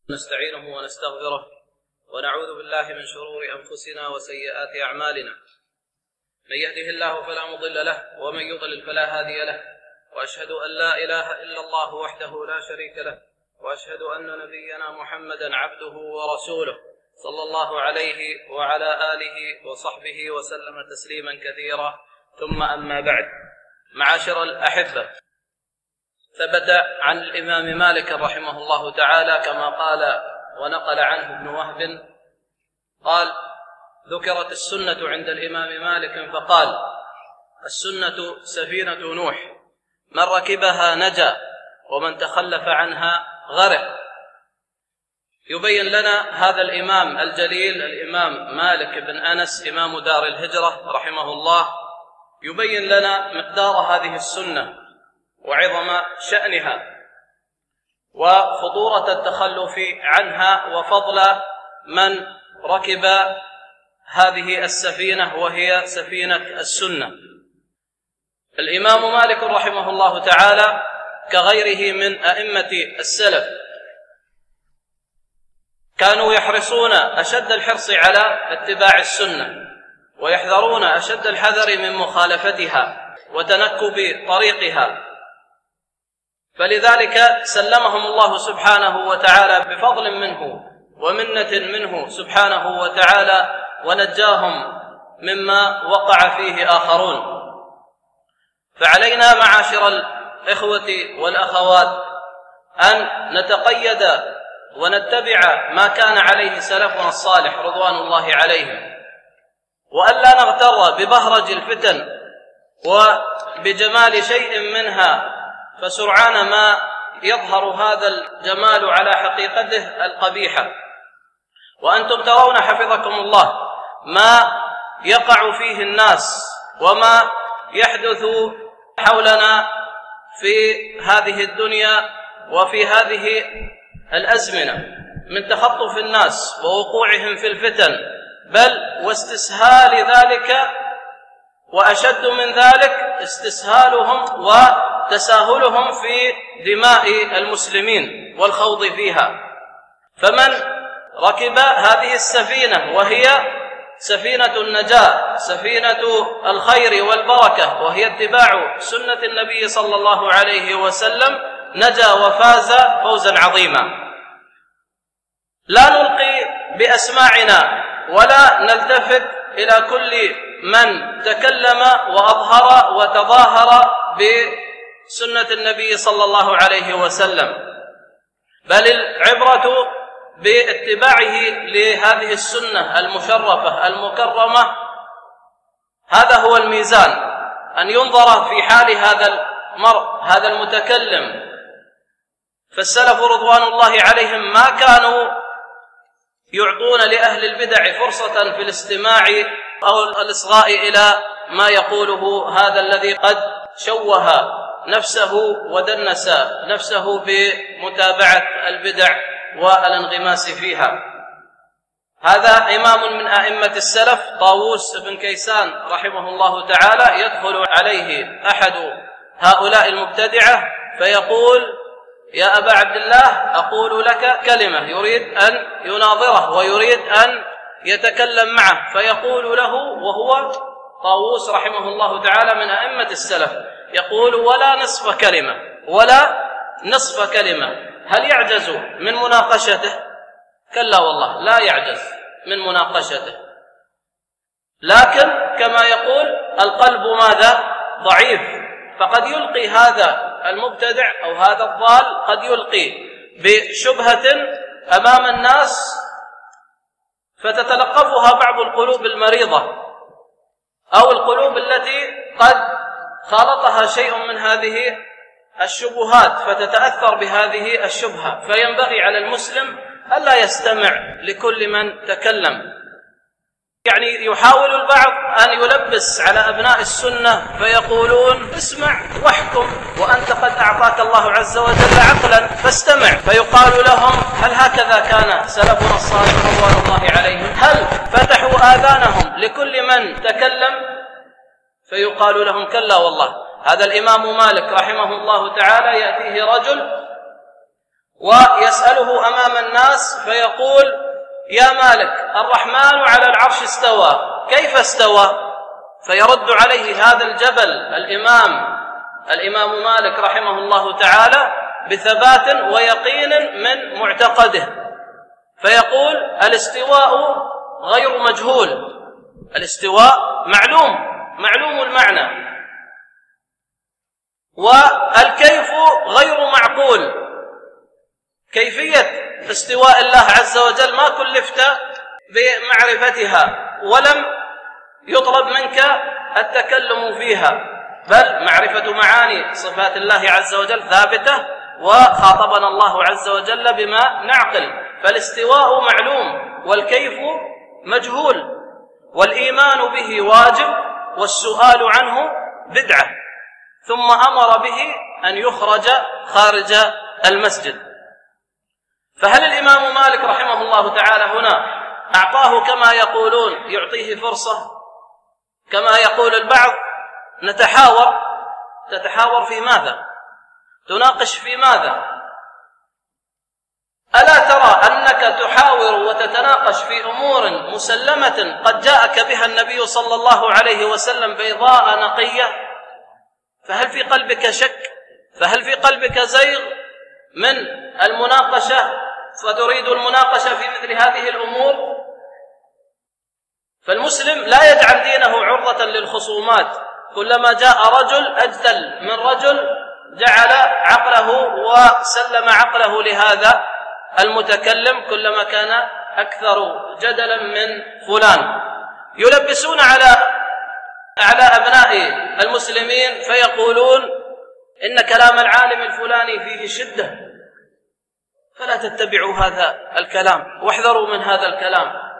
نستعينه ونستغفره ونعوذ بالله من شرور أنفسنا وسيئات أعمالنا. من يهده الله فلا مضل له ومن يضلل فلا هادي له، وأشهد أن لا إله إلا الله وحده لا شريك له، وأشهد أن نبينا محمدا عبده ورسوله صلى الله عليه وعلى آله وصحبه وسلم تسليما كثيرا. ثم أما بعد، معاشر الأحبة، ثبت عن الإمام مالك رحمه الله تعالى كما قال ونقل عنه ابن وهب قال: ذكرت السنة عند الإمام مالك فقال: السنة سفينة نوح، من ركبها نجا ومن تخلف عنها غرق. يبين لنا هذا الإمام الجليل الإمام مالك بن أنس إمام دار الهجرة رحمه الله، يبين لنا مقدار هذه السنة وعظم شأنها وخطورة التخلف عنها وفضل من ركب هذه السفينة وهي سفينة السنة. الإمام مالك رحمه الله تعالى كغيره من أئمة السلف كانوا يحرصون أشد الحرص على اتباع السنة، ويحذرون أشد الحذر من مخالفتها وتنكب طريقها، فلذلك سلمهم الله سبحانه وتعالى بفضل منه ومنة منه سبحانه وتعالى، ونجاهم مما وقع فيه آخرون. فعلينا معاشر الإخوة والأخوات أن نتقيد ونتبع ما كان عليه سلفنا الصالح رضوان الله عليهم، وأن لا نغتر ببهرج الفتن وبجمال شيء منها، فسرعان ما يظهر هذا الجمال على حقيقته القبيحة. وأنتم ترون حفظكم الله ما يقع فيه الناس وما يحدث حولنا في هذه الدنيا وفي هذه الأزمنة من تخطف الناس ووقوعهم في الفتن، بل واستسهال ذلك، وأشد من ذلك استسهالهم وتساهلهم في دماء المسلمين والخوض فيها. فمن ركب هذه السفينة وهي سفينة النجاة، سفينة الخير والبركة، وهي اتباع سنة النبي صلى الله عليه وسلم، نجا وفاز فوزا عظيما. لا نلقي بأسماعنا ولا نلتفت إلى كل من تكلم وأظهر وتظاهر بسنة النبي صلى الله عليه وسلم، بل العبرة باتباعه لهذه السنة المشرفة المكرمة. هذا هو الميزان، أن ينظر في حال هذا المرء هذا المتكلم. فالسلف رضوان الله عليهم ما كانوا يعطون لأهل البدع فرصة في الاستماع أو الإصغاء إلى ما يقوله هذا الذي قد شوه نفسه ودنس نفسه بمتابعة البدع والانغماس فيها. هذا إمام من أئمة السلف طاووس بن كيسان رحمه الله تعالى، يدخل عليه أحد هؤلاء المبتدعة فيقول: يا أبا عبد الله، أقول لك كلمة، يريد أن يناظره ويريد أن يتكلم معه، فيقول له وهو طاووس رحمه الله تعالى من أئمة السلف، يقول: ولا نصف كلمة، ولا نصف كلمة. هل يعجز من مناقشته؟ كلا والله، لا يعجز من مناقشته، لكن كما يقول القلب ماذا؟ ضعيف، فقد يلقي هذا المبتدع أو هذا الضال قد يلقي بشبهة أمام الناس فتتلقفها بعض القلوب المريضة أو القلوب التي قد خالطها شيء من هذه الشبهات فتتأثر بهذه الشبهة. فينبغي على المسلم ألا يستمع لكل من تكلم. يعني يحاول البعض أن يلبس على أبناء السنة فيقولون: اسمع واحكم، وأنت قد أعطاك الله عز وجل عقلا فاستمع. فيقال لهم: هل هكذا كان سلفنا الصالح رضوان الله عليهم؟ هل فتحوا آذانهم لكل من تكلم؟ فيقال لهم: كلا والله. هذا الإمام مالك رحمه الله تعالى يأتيه رجل ويسأله أمام الناس فيقول: يا مالك، الرحمن على العرش استوى، كيف استوى؟ فيرد عليه هذا الجبل الإمام مالك رحمه الله تعالى بثبات ويقين من معتقده، فيقول: الاستواء غير مجهول، الاستواء معلوم المعنى، والكيف غير معقول. كيفية استواء الله عز وجل ما كلفت بمعرفتها ولم يطلب منك التكلم فيها، بل معرفة معاني صفات الله عز وجل ثابتة، وخاطبنا الله عز وجل بما نعقل. فالاستواء معلوم والكيف مجهول، والإيمان به واجب والسؤال عنه بدعة، ثم أمر به أن يخرج خارج المسجد. فهل الإمام مالك رحمه الله تعالى هنا أعطاه كما يقولون يعطيه فرصة كما يقول البعض تتحاور في ماذا؟ تناقش في ماذا؟ ألا ترى أنك تحاور وتتناقش في أمور مسلمة قد جاءك بها النبي صلى الله عليه وسلم بيضاء نقية؟ فهل في قلبك شك؟ فهل في قلبك زيغ من المناقشة فتريد المناقشة في مثل هذه الأمور؟ فالمسلم لا يجعل دينه عرضة للخصومات، كلما جاء رجل أجدل من رجل جعل عقله وسلم عقله لهذا المتكلم، كلما كان أكثر جدلا من فلان. يلبسون على أبناء المسلمين فيقولون إن كلام العالم الفلاني فيه شدة، فلا تتبعوا هذا الكلام واحذروا من هذا الكلام.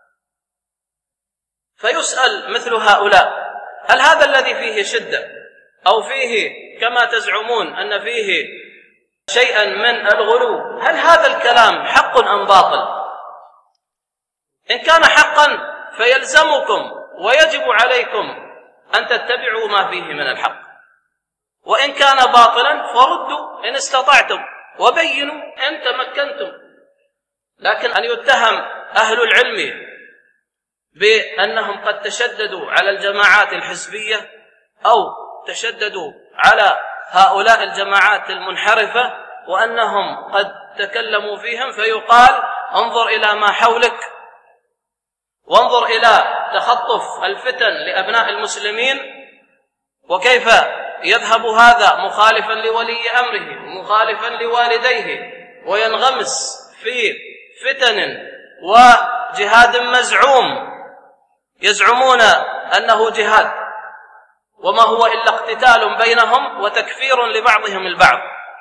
فيسأل مثل هؤلاء: هل هذا الذي فيه شدة أو فيه كما تزعمون أن فيه شيئا من الغلو، هل هذا الكلام حق أم باطل؟ إن كان حقا فيلزمكم ويجب عليكم أن تتبعوا ما فيه من الحق، وإن كان باطلا فردوا إن استطعتم وبينوا إن تمكنتم. لكن أن يتهم أهل العلم بأنهم قد تشددوا على الجماعات الحزبية أو تشددوا على هؤلاء الجماعات المنحرفة وأنهم قد تكلموا فيهم، فيقال: انظر إلى ما حولك، وانظر إلى تخطف الفتن لأبناء المسلمين، وكيف يذهب هذا مخالفا لولي أمره مخالفا لوالديه وينغمس في فتن وجهاد مزعوم يزعمون أنه جهاد، وما هو إلا اقتتال بينهم وتكفير لبعضهم البعض.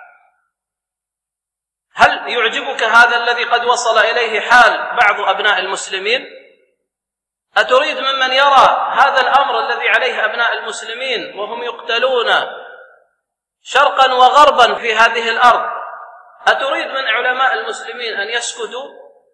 هل يعجبك هذا الذي قد وصل إليه حال بعض أبناء المسلمين؟ أتريد ممن يرى هذا الأمر الذي عليه أبناء المسلمين وهم يقتلون شرقا وغربا في هذه الأرض، أتريد من علماء المسلمين أن يسكتوا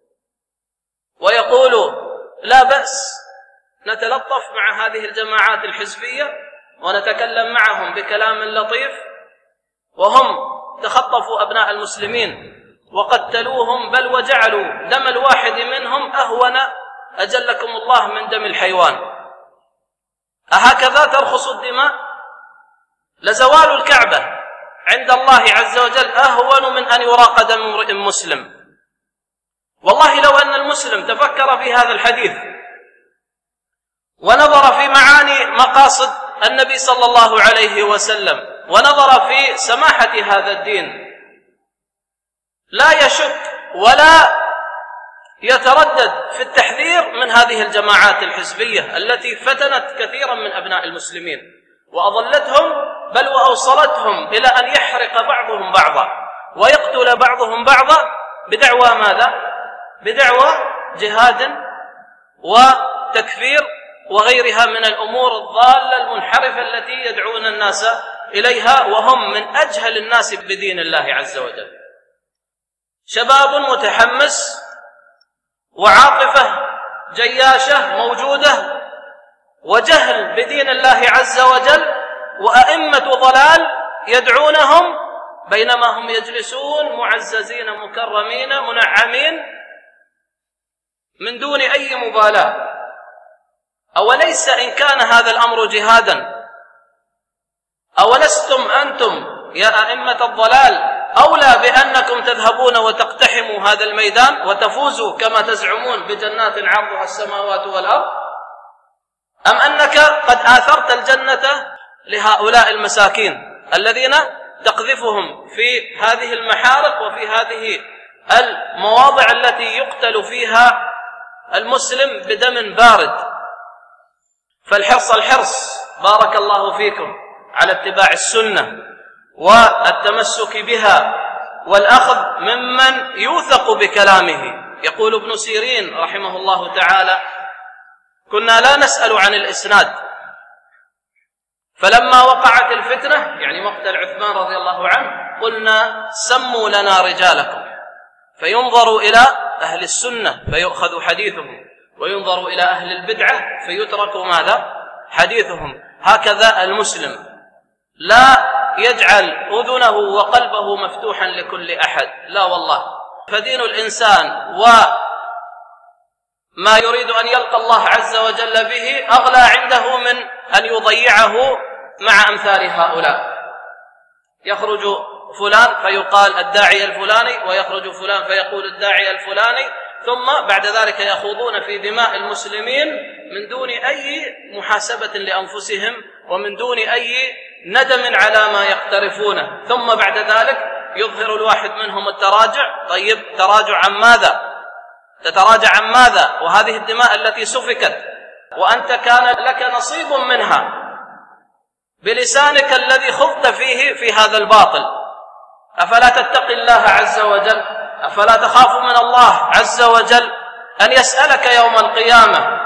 ويقولوا لا بأس نتلطف مع هذه الجماعات الحزبية ونتكلم معهم بكلام لطيف، وهم تخطفوا أبناء المسلمين وقتلوهم، بل وجعلوا دم الواحد منهم أهون أجلكم الله من دم الحيوان؟ أهكذا ترخص الدماء؟ لزوال الكعبة عند الله عز وجل أهون من أن يراق دم امرئ مسلم. والله لو أن المسلم تفكر في هذا الحديث ونظر في معاني مقاصد النبي صلى الله عليه وسلم ونظر في سماحة هذا الدين لا يشك ولا يتردد في التحذير من هذه الجماعات الحزبية التي فتنت كثيرا من أبناء المسلمين وأضلتهم، بل وأوصلتهم إلى أن يحرق بعضهم بعضا ويقتل بعضهم بعضا بدعوى ماذا؟ بدعوى جهاد وتكفير وغيرها من الأمور الضالة المنحرفة التي يدعون الناس إليها، وهم من أجهل الناس بدين الله عز وجل. شباب متحمس وعاطفة جياشة موجودة وجهل بدين الله عز وجل وأئمة ضلال يدعونهم بينما هم يجلسون معززين مكرمين منعمين من دون أي مبالاة. أوليس إن كان هذا الأمر جهادا أولستم أنتم يا أئمة الضلال أولى بأنكم تذهبون وتقتحموا هذا الميدان وتفوزوا كما تزعمون بجنات عرضها السماوات والأرض، أم أنك قد آثرت الجنة لهؤلاء المساكين الذين تقذفهم في هذه المحارق وفي هذه المواضع التي يقتل فيها المسلم بدم بارد؟ فالحرص بارك الله فيكم على اتباع السنة والتمسك بها والأخذ ممن يوثق بكلامه. يقول ابن سيرين رحمه الله تعالى: كنا لا نسأل عن الإسناد، فلما وقعت الفتنة يعني مقتل عثمان رضي الله عنه قلنا سموا لنا رجالكم، فينظر إلى أهل السنة فيؤخذ حديثهم، وينظر إلى أهل البدعة فيترك ماذا؟ حديثهم. هكذا المسلم لا يجعل أذنه وقلبه مفتوحا لكل أحد، لا والله. فدين الإنسان وما يريد أن يلقى الله عز وجل به أغلى عنده من أن يضيعه مع أمثال هؤلاء. يخرج فلان فيقال الداعي الفلاني، ويخرج فلان فيقول الداعي الفلاني، ثم بعد ذلك يخوضون في دماء المسلمين من دون أي محاسبة لأنفسهم ومن دون أي ندم على ما يقترفونه، ثم بعد ذلك يظهر الواحد منهم التراجع. طيب تراجع عن ماذا؟ تتراجع عن ماذا؟ وهذه الدماء التي سفكت وأنت كان لك نصيب منها بلسانك الذي خضت فيه في هذا الباطل. أفلا تتقي الله عز وجل؟ أفلا تخاف من الله عز وجل أن يسألك يوم القيامة؟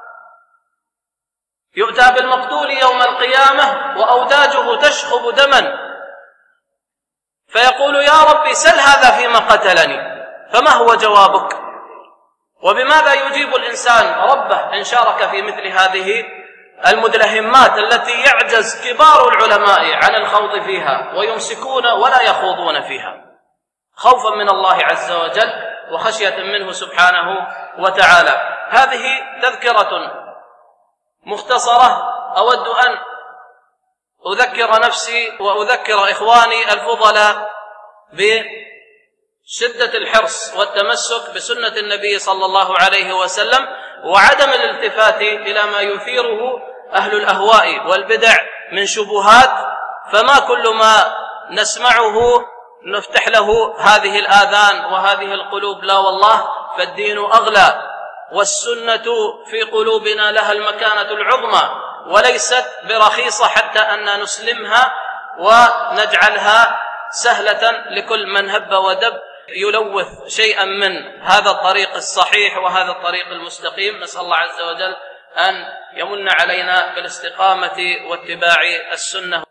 يؤتى بالمقتول يوم القيامة وأوداجه تشخب دما، فيقول يا ربي سل هذا فيما قتلني، فما هو جوابك؟ وبماذا يجيب الإنسان ربه إن شارك في مثل هذه المدلهمات التي يعجز كبار العلماء عن الخوض فيها ويمسكون ولا يخوضون فيها، خوفا من الله عز وجل وخشية منه سبحانه وتعالى. هذه تذكرة مختصرة أود أن أذكر نفسي وأذكر إخواني الفضلاء بشدة الحرص والتمسك بسنة النبي صلى الله عليه وسلم، وعدم الالتفات إلى ما يثيره أهل الأهواء والبدع من شبهات. فما كل ما نسمعه نفتح له هذه الآذان وهذه القلوب، لا والله، فالدين أغلى، والسنة في قلوبنا لها المكانة العظمى، وليست برخيصة حتى أن نسلمها ونجعلها سهلة لكل من هب ودب يلوث شيئا من هذا الطريق الصحيح وهذا الطريق المستقيم. نسأل الله عز وجل أن يمن علينا بالاستقامة واتباع السنة.